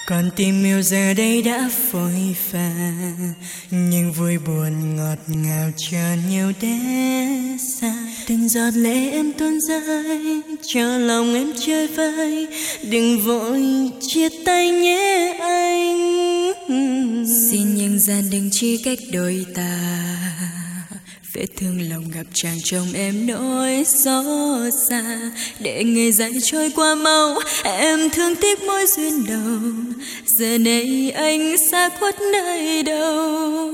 Còn tim yêu giờ đây đã phôi pha, nhưng vui buồn ngọt ngào chờ nhiều để xa. Từng giọt lệ em tuôn rơi, cho lòng em chơi vơi, đừng vội chia tay nhé anh. Xin nhân gian đừng chia cách đôi ta, vết thương lòng gặp chàng chồng em nỗi xót xa. Để ngày dài trôi qua mau, em thương tiếc mối duyên đầu, giờ này anh xa khuất nơi đâu.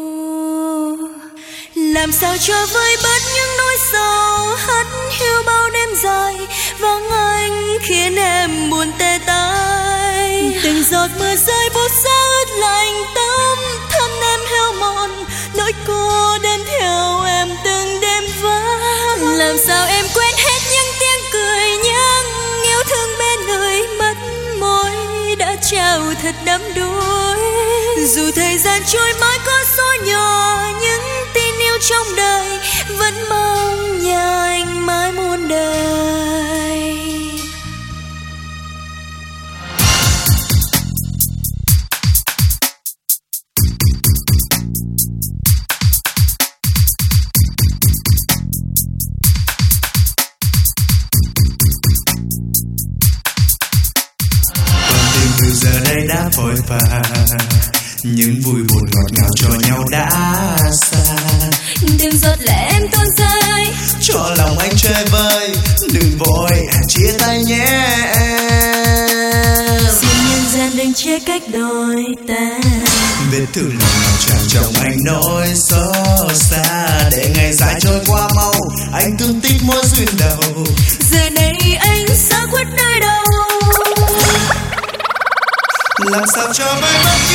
Làm sao cho vơi bớt những nỗi sầu hắt hiu bao đêm dài, vắng anh khiến em buồn tê tái. Từng giọt mưa rơi buốt giá ướt lạnh tâm, thân em heo mòn, nỗi cô đơn theo em từng đêm vắng. Làm sao em quên hết những tiếng cười, những yêu thương bên người mất môi đã trao thật đắm đuối. Dù thời gian trôi mãi có số nhỏ, những tin yêu trong đời vẫn mong nhà anh mãi muôn đời. Từ giờ đây đã vội vã, những vui buồn ngọt ngào cho nhau đã xa. Từng giọt lệ em tuôn rơi, cho lòng anh chơi vơi, đừng vội chia tay nhé em. Xin nhân gian đừng chia cách đôi ta, vết thương lòng nào chàng chồng anh nỗi xót xa. Để ngày dài trôi qua mau, anh thương tiếc mối duyên đầu, giờ này anh xa khuất nơi đâu. Làm sao cho vơi bớt